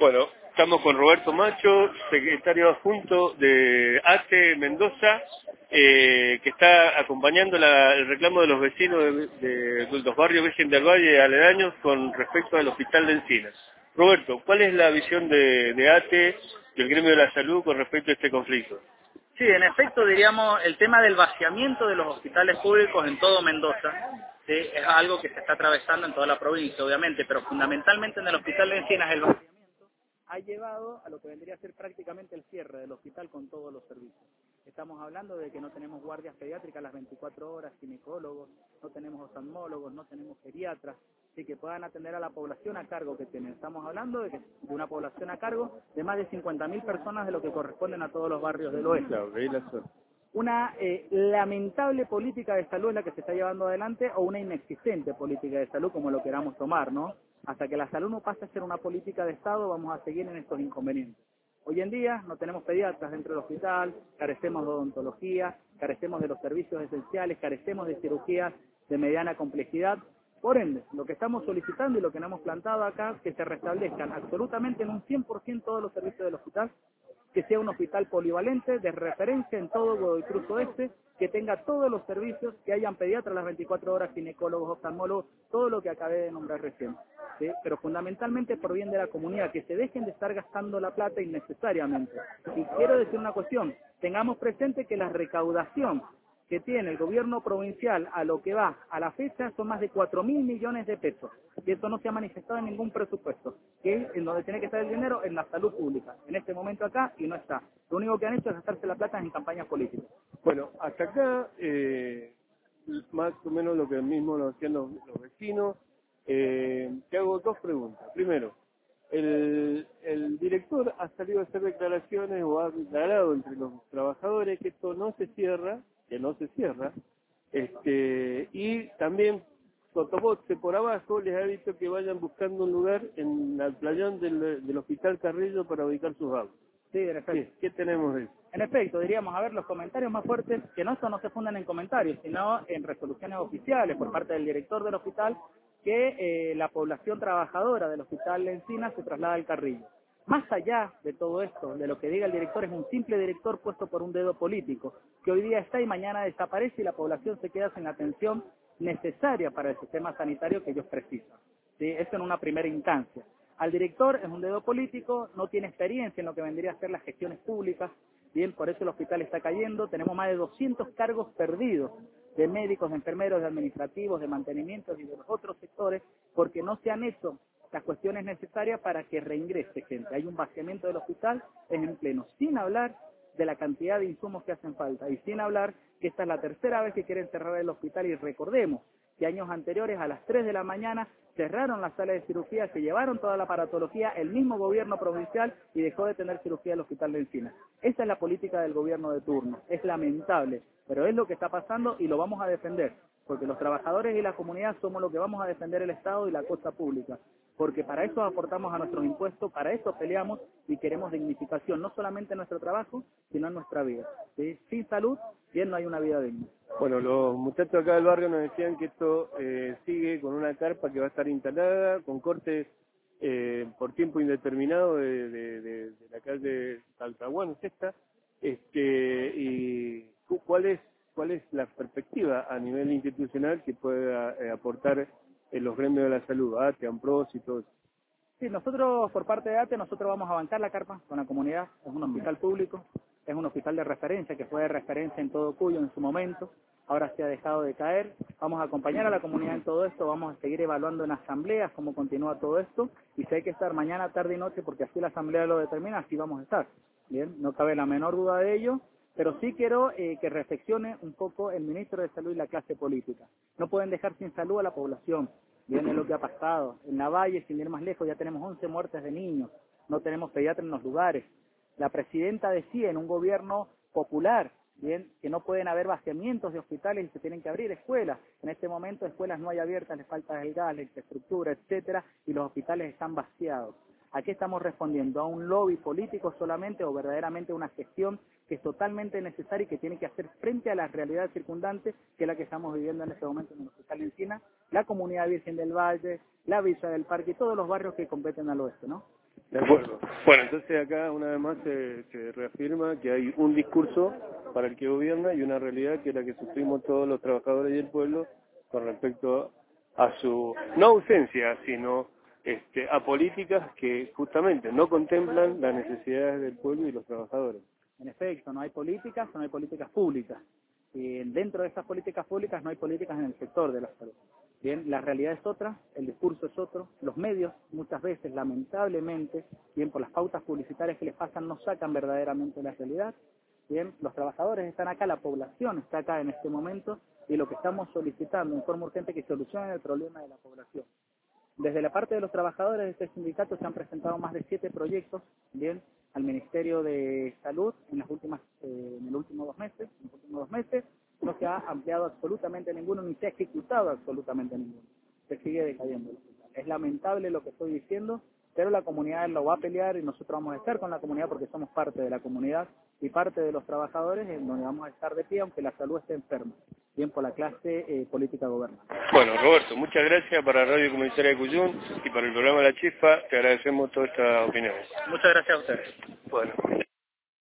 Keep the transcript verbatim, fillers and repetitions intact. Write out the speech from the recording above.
Bueno, estamos con Roberto Macho, secretario adjunto de A T E Mendoza, eh, que está acompañando la, el reclamo de los vecinos de, de, de los barrios Virgen del Valle aledaños con respecto al Hospital de Encinas. Roberto, ¿cuál es la visión de, de A T E, del Gremio de la Salud, con respecto a este conflicto? Sí, en efecto, diríamos, el tema del vaciamiento de los hospitales públicos en todo Mendoza, sí, es algo que se está atravesando en toda la provincia, obviamente, pero fundamentalmente en el Hospital de Encinas el vaciamiento ha llevado a lo que vendría a ser prácticamente el cierre del hospital con todos los servicios. Estamos hablando de que no tenemos guardias pediátricas las veinticuatro horas, ginecólogos, no tenemos oftalmólogos, no tenemos geriatras, sí, que puedan atender a la población a cargo que tienen. Estamos hablando de, que, de una población a cargo de más de cincuenta mil personas de lo que corresponden a todos los barrios del oeste. Claro, ahí la suerte. Una eh, lamentable política de salud es la que se está llevando adelante, o una inexistente política de salud, como lo queramos tomar, ¿no? Hasta que la salud no pase a ser una política de Estado, vamos a seguir en estos inconvenientes. Hoy en día no tenemos pediatras dentro del hospital, carecemos de odontología, carecemos de los servicios esenciales, carecemos de cirugías de mediana complejidad. Por ende, lo que estamos solicitando y lo que nos hemos plantado acá es que se restablezcan absolutamente en un cien por ciento todos los servicios del hospital, que sea un hospital polivalente de referencia en todo Godoy Cruz Oeste, que tenga todos los servicios, que hayan pediatras las veinticuatro horas, ginecólogos, oftalmólogos, todo lo que acabé de nombrar recién. ¿Sí? Pero fundamentalmente por bien de la comunidad, que se dejen de estar gastando la plata innecesariamente. Y quiero decir una cuestión, tengamos presente que la recaudación que tiene el gobierno provincial a lo que va a la fecha son más de cuatro mil millones de pesos. Y esto no se ha manifestado en ningún presupuesto, que es en donde tiene que estar el dinero, en la salud pública. En este momento acá, y no está. Lo único que han hecho es gastarse la plata en campañas políticas. Bueno, hasta acá, eh, más o menos lo que mismo nos hacían los, los vecinos. Eh, te hago dos preguntas. Primero, el, el director ha salido a hacer declaraciones o ha declarado entre los trabajadores que esto no se cierra, que no se cierra, este, y también Cotoboche por abajo les ha dicho que vayan buscando un lugar en el playón del, del Hospital Carrillo para ubicar sus autos. Sí, en efecto. ¿Qué, qué tenemos de eso? En efecto, diríamos, a ver, los comentarios más fuertes, que no, esto no se fundan en comentarios, sino en resoluciones oficiales por parte del director del hospital, que eh, la población trabajadora del Hospital de Encinas se traslada al Carrillo. Más allá de todo esto, de lo que diga el director, es un simple director puesto por un dedo político, que hoy día está y mañana desaparece y la población se queda sin la atención necesaria para el sistema sanitario que ellos precisan. ¿Sí? Eso en una primera instancia. Al director es un dedo político, no tiene experiencia en lo que vendría a ser las gestiones públicas, bien, por eso el hospital está cayendo, tenemos más de doscientos cargos perdidos de médicos, de enfermeros, de administrativos, de mantenimientos y de los otros sectores, porque no se han hecho las cuestiones necesarias para que reingrese gente. Hay un vaciamiento del hospital, es en pleno, sin hablar de la cantidad de insumos que hacen falta y sin hablar que esta es la tercera vez que quieren cerrar el hospital y recordemos que años anteriores a las tres de la mañana cerraron la sala de cirugía, se llevaron toda la aparatología, el mismo gobierno provincial y dejó de tener cirugía el Hospital de Encinas. Esa es la política del gobierno de turno, es lamentable, pero es lo que está pasando y lo vamos a defender, porque los trabajadores y la comunidad somos los que vamos a defender el Estado y la cosa pública, porque para eso aportamos a nuestros impuestos, para eso peleamos y queremos dignificación, no solamente en nuestro trabajo, sino en nuestra vida. ¿Sí? Sin salud, bien no hay una vida digna. Bueno, los muchachos acá del barrio nos decían que esto eh, sigue con una carpa que va a estar instalada, con cortes eh, por tiempo indeterminado de, de, de, de la calle Talcahuano, esta, este, y cuál es cuál es la perspectiva a nivel institucional que pueda eh, aportar en los gremios de la salud, A T E, AMPROS y todo eso. Sí, nosotros por parte de A T E, nosotros vamos a bancar la carpa con la comunidad, es un hospital público, es un hospital de referencia, que fue de referencia en todo Cuyo en su momento, ahora se ha dejado de caer, vamos a acompañar a la comunidad en todo esto, vamos a seguir evaluando en asambleas cómo continúa todo esto, y si hay que estar mañana, tarde y noche, porque así la asamblea lo determina, así vamos a estar, bien, no cabe la menor duda de ello, pero sí quiero eh, que reflexione un poco el ministro de Salud y la clase política. No pueden dejar sin salud a la población. Viene lo que ha pasado. En la Valle, sin ir más lejos, ya tenemos once muertes de niños. No tenemos pediatras en los lugares. La presidenta decía en un gobierno popular, bien, que no pueden haber vaciamientos de hospitales y se tienen que abrir escuelas. En este momento escuelas no hay abiertas, les falta el gas, la infraestructura, etcétera, y los hospitales están vaciados. ¿A qué estamos respondiendo? ¿A un lobby político solamente o verdaderamente una gestión que es totalmente necesaria y que tiene que hacer frente a la realidad circundante, que es la que estamos viviendo en este momento en el Hospital de Encinas, la Comunidad Virgen del Valle, la Villa del Parque y todos los barrios que competen al oeste, ¿no? De acuerdo. Bueno, entonces acá una vez más se, se reafirma que hay un discurso para el que gobierna y una realidad que es la que sufrimos todos los trabajadores y el pueblo con respecto a su, no ausencia, sino este, a políticas que justamente no contemplan las necesidades del pueblo y los trabajadores. En efecto, no hay políticas, no hay políticas públicas. Y dentro de esas políticas públicas no hay políticas en el sector de la salud. Bien, la realidad es otra, el discurso es otro, los medios muchas veces, lamentablemente, bien por las pautas publicitarias que les pasan, no sacan verdaderamente la realidad. Bien, los trabajadores están acá, la población está acá en este momento, y lo que estamos solicitando en forma urgente es que solucionen el problema de la población. Desde la parte de los trabajadores de este sindicato se han presentado más de siete proyectos, bien, al Ministerio de Salud en las últimas, eh, en el último dos meses, en los últimos dos meses, no se ha ampliado absolutamente ninguno, ni se ha ejecutado absolutamente ninguno. Se sigue decayendo el hospital. Es lamentable lo que estoy diciendo, pero la comunidad lo va a pelear y nosotros vamos a estar con la comunidad porque somos parte de la comunidad y parte de los trabajadores en donde vamos a estar de pie aunque la salud esté enferma, bien por la clase eh, política gobernante. Bueno, Roberto, muchas gracias para Radio Comunitaria de Cuyún y para el programa La Chispa, te agradecemos todas estas opiniones. Muchas gracias a ustedes. Bueno.